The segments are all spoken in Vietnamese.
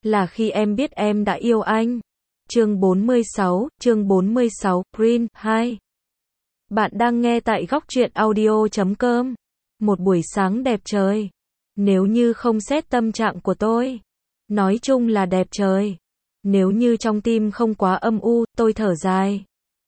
là khi em biết em đã yêu anh. Chương 46, Green 2. Bạn đang nghe tại góc truyện audio.com. Một buổi sáng đẹp trời. Nếu như không xét tâm trạng của tôi. Nói chung là đẹp trời. Nếu như trong tim không quá âm u, tôi thở dài.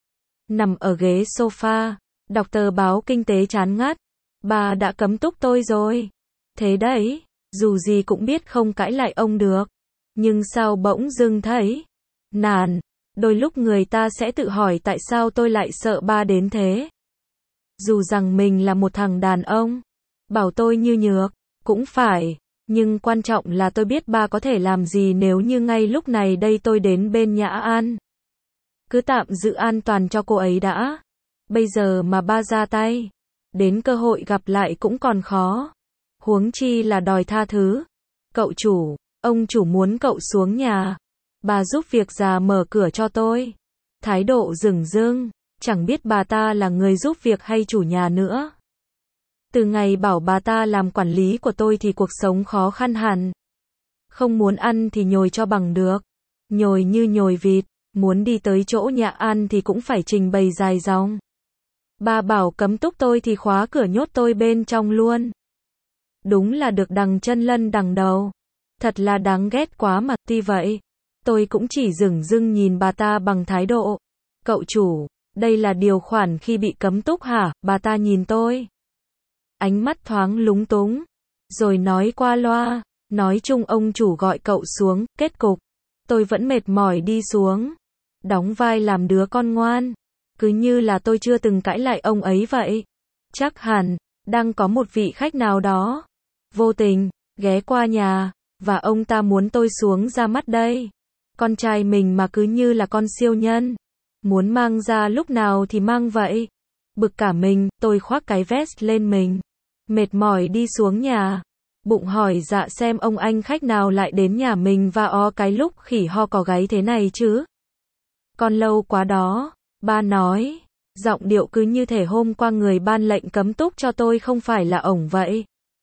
Nằm ở ghế sofa, đọc tờ báo kinh tế chán ngắt. Bà đã cấm túc tôi rồi. Thế đấy, dù gì cũng biết không cãi lại ông được. Nhưng sao bỗng dưng thấy nản, đôi lúc người ta sẽ tự hỏi tại sao tôi lại sợ ba đến thế. Dù rằng mình là một thằng đàn ông, bảo tôi như nhược, cũng phải, nhưng quan trọng là tôi biết ba có thể làm gì nếu như ngay lúc này đây tôi đến bên Nhã An. Cứ tạm giữ an toàn cho cô ấy đã. Bây giờ mà ba ra tay, đến cơ hội gặp lại cũng còn khó. Huống chi là đòi tha thứ. Cậu chủ, ông chủ muốn cậu xuống nhà. Bà giúp việc già mở cửa cho tôi. Thái độ dửng dưng, chẳng biết bà ta là người giúp việc hay chủ nhà nữa. Từ ngày bảo bà ta làm quản lý của tôi thì cuộc sống khó khăn hẳn. Không muốn ăn thì nhồi cho bằng được. Nhồi như nhồi vịt, muốn đi tới chỗ Nhã An thì cũng phải trình bày dài dòng. Bà bảo cấm túc tôi thì khóa cửa nhốt tôi bên trong luôn. Đúng là được đằng chân lân đằng đầu. Thật là đáng ghét quá mà, tuy vậy. Tôi cũng chỉ dửng dưng nhìn bà ta bằng thái độ. Cậu chủ, đây là điều khoản khi bị cấm túc hả? Bà ta nhìn tôi. Ánh mắt thoáng lúng túng. Rồi nói qua loa. Nói chung ông chủ gọi cậu xuống, kết cục. Tôi vẫn mệt mỏi đi xuống. Đóng vai làm đứa con ngoan. Cứ như là tôi chưa từng cãi lại ông ấy vậy. Chắc hẳn, đang có một vị khách nào đó. Vô tình, ghé qua nhà. Và ông ta muốn tôi xuống ra mắt đây. Con trai mình mà cứ như là con siêu nhân. Muốn mang ra lúc nào thì mang vậy. Bực cả mình, tôi khoác cái vest lên mình. Mệt mỏi đi xuống nhà. Bụng hỏi dạ xem ông anh khách nào lại đến nhà mình và o cái lúc khỉ ho có gáy thế này chứ. Còn lâu quá đó. Ba nói. Giọng điệu cứ như thể hôm qua người ban lệnh cấm túc cho tôi không phải là ổng vậy.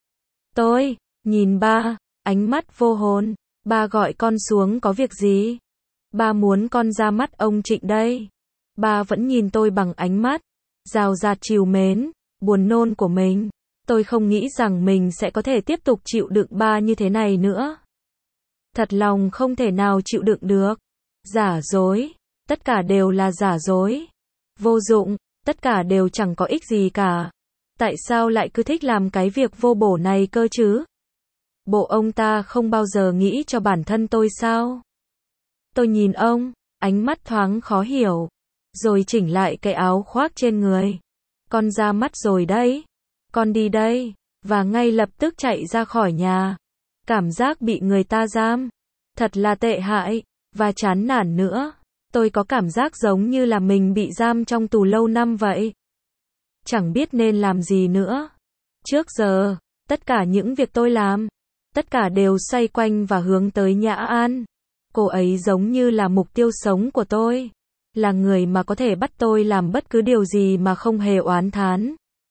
Tôi nhìn ba, ánh mắt vô hồn. Ba gọi con xuống có việc gì? Ba muốn con ra mắt ông Trịnh đây. Ba vẫn nhìn tôi bằng ánh mắt rào rạt trìu mến, buồn nôn của mình. Tôi không nghĩ rằng mình sẽ có thể tiếp tục chịu đựng ba như thế này nữa. Thật lòng không thể nào chịu đựng được. Giả dối, tất cả đều là giả dối. Vô dụng, tất cả đều chẳng có ích gì cả. Tại sao lại cứ thích làm cái việc vô bổ này cơ chứ? Bộ ông ta không bao giờ nghĩ cho bản thân tôi sao? Tôi nhìn ông, ánh mắt thoáng khó hiểu. Rồi chỉnh lại cái áo khoác trên người. Con ra mắt rồi đấy. Con đi đây. Và ngay lập tức chạy ra khỏi nhà. Cảm giác bị người ta giam. Thật là tệ hại. Và chán nản nữa. Tôi có cảm giác giống như là mình bị giam trong tù lâu năm vậy. Chẳng biết nên làm gì nữa. Trước giờ, tất cả những việc tôi làm, tất cả đều xoay quanh và hướng tới Nhã An. Cô ấy giống như là mục tiêu sống của tôi. Là người mà có thể bắt tôi làm bất cứ điều gì mà không hề oán thán.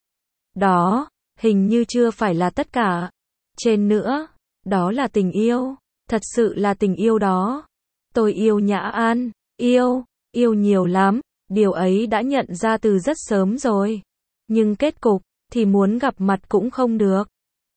Đó, hình như chưa phải là tất cả. Trên nữa, đó là tình yêu. Thật sự là tình yêu đó. Tôi yêu Nhã An. Yêu nhiều lắm. Điều ấy đã nhận ra từ rất sớm rồi. Nhưng kết cục, thì muốn gặp mặt cũng không được.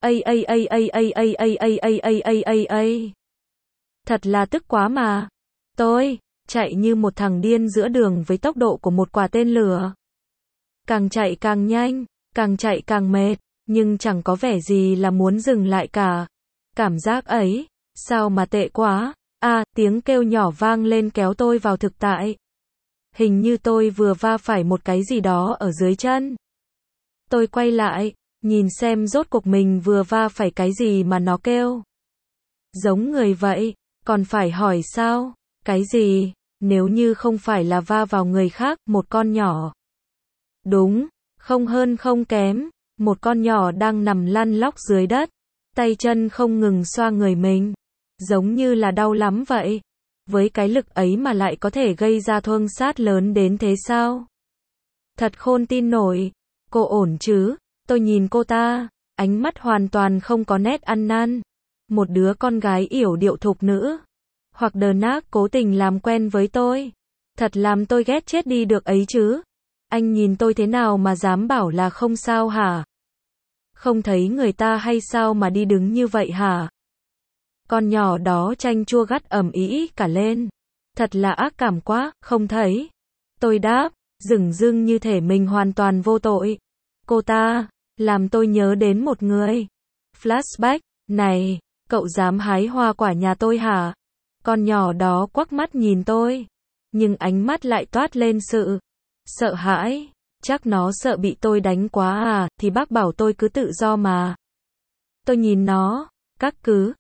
Thật là tức quá mà. Tôi chạy như một thằng điên giữa đường với tốc độ của một quả tên lửa. Càng chạy càng nhanh, càng chạy càng mệt, nhưng chẳng có vẻ gì là muốn dừng lại cả. Cảm giác ấy, sao mà tệ quá. Tiếng kêu nhỏ vang lên kéo tôi vào thực tại. Hình như tôi vừa va phải một cái gì đó ở dưới chân. Tôi quay lại, nhìn xem rốt cuộc mình vừa va phải cái gì mà nó kêu. Giống người vậy, còn phải hỏi sao? Cái gì? Nếu như không phải là va vào người khác, một con nhỏ. Đúng, không hơn không kém, một con nhỏ đang nằm lăn lóc dưới đất, tay chân không ngừng xoa người mình, giống như là đau lắm vậy. Với cái lực ấy mà lại có thể gây ra thương sát lớn đến thế sao? Thật khôn tin nổi. Cô ổn chứ? Tôi nhìn cô ta, ánh mắt hoàn toàn không có nét ăn năn. Một đứa con gái yểu điệu thục nữ, Hoặc The Knack cố tình làm quen với tôi. Thật làm tôi ghét chết đi được ấy chứ. Anh nhìn tôi thế nào mà dám bảo là không sao hả? Không thấy người ta hay sao mà đi đứng như vậy hả? Con nhỏ đó chanh chua gắt ầm ĩ cả lên. Thật là ác cảm quá, không thấy. Tôi đáp, dửng dưng như thể mình hoàn toàn vô tội. Cô ta, làm tôi nhớ đến một người. Flashback, này, cậu dám hái hoa quả nhà tôi hả? Con nhỏ đó quắc mắt nhìn tôi. Nhưng ánh mắt lại toát lên sự sợ hãi. Chắc nó sợ bị tôi đánh quá à, thì bác bảo tôi cứ tự do mà. Tôi nhìn nó, các cứ,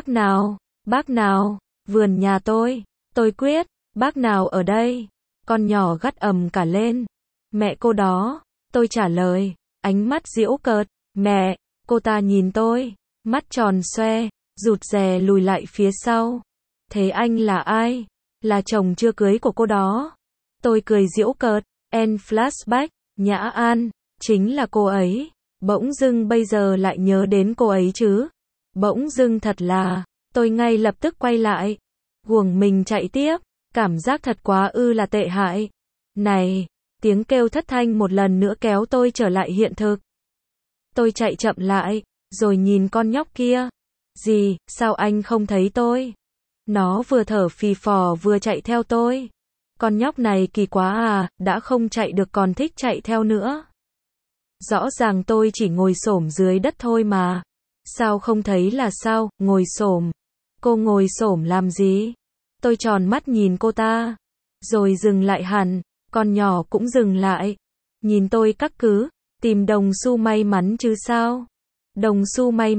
bác nào, vườn nhà tôi quyết, bác nào ở đây? Con nhỏ gắt ầm cả lên. Mẹ cô đó, tôi trả lời, ánh mắt giễu cợt, mẹ, cô ta nhìn tôi, mắt tròn xoe, rụt rè lùi lại phía sau. Thế anh là ai? Là chồng chưa cưới của cô đó. Tôi cười giễu cợt, flashback, Nhã An, chính là cô ấy. Bỗng dưng bây giờ lại nhớ đến cô ấy chứ. Bỗng dưng thật là, tôi ngay lập tức quay lại. Guồng mình chạy tiếp, cảm giác thật quá ư là tệ hại. Này, tiếng kêu thất thanh một lần nữa kéo tôi trở lại hiện thực. Tôi chạy chậm lại, rồi nhìn con nhóc kia. Gì, sao anh không thấy tôi? Nó vừa thở phì phò vừa chạy theo tôi. Con nhóc này kỳ quá à, đã không chạy được còn thích chạy theo nữa. Rõ ràng tôi chỉ ngồi xổm dưới đất thôi mà. Sao không thấy là sao, ngồi xổm. Cô ngồi xổm làm gì? Tôi tròn mắt nhìn cô ta. Rồi dừng lại hẳn, con nhỏ cũng dừng lại. Nhìn tôi các cứ, tìm đồng xu may mắn chứ sao? Đồng xu may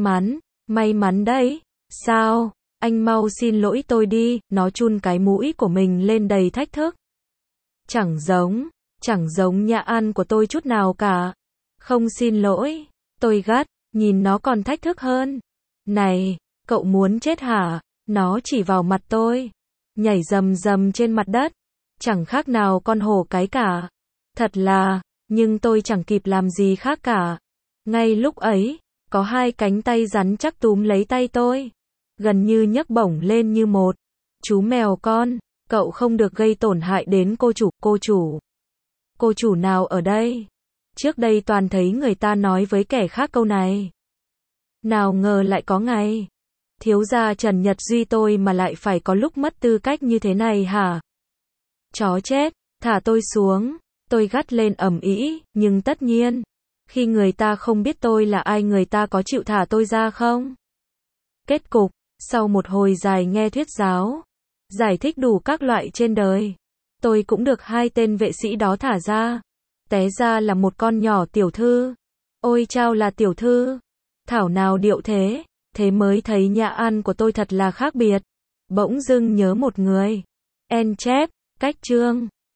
mắn đấy. Sao? Anh mau xin lỗi tôi đi, nó chun cái mũi của mình lên đầy thách thức. Chẳng giống Nhã An của tôi chút nào cả. Không xin lỗi, tôi gắt, nhìn nó còn thách thức hơn. Này, cậu muốn chết hả? Nó chỉ vào mặt tôi, nhảy rầm rầm trên mặt đất, chẳng khác nào con hổ cái cả. Thật là, nhưng tôi chẳng kịp làm gì khác cả. Ngay lúc ấy, có hai cánh tay rắn chắc túm lấy tay tôi, gần như nhấc bổng lên như một. Chú mèo con, cậu không được gây tổn hại đến cô chủ. Cô chủ nào ở đây? Trước đây toàn thấy người ta nói với kẻ khác câu này. Nào ngờ lại có ngày. Thiếu gia Trần Nhật Duy tôi mà lại phải có lúc mất tư cách như thế này hả? Chó chết, thả tôi xuống. Tôi gắt lên ầm ĩ, nhưng tất nhiên, khi người ta không biết tôi là ai người ta có chịu thả tôi ra không? Kết cục, sau một hồi dài nghe thuyết giáo, giải thích đủ các loại trên đời, tôi cũng được hai tên vệ sĩ đó thả ra. Té ra là một con nhỏ tiểu thư. Ôi chao là tiểu thư. Thảo nào điệu thế. Thế mới thấy Nhã An của tôi thật là khác biệt. Bỗng dưng nhớ một người. En chép, cách chương.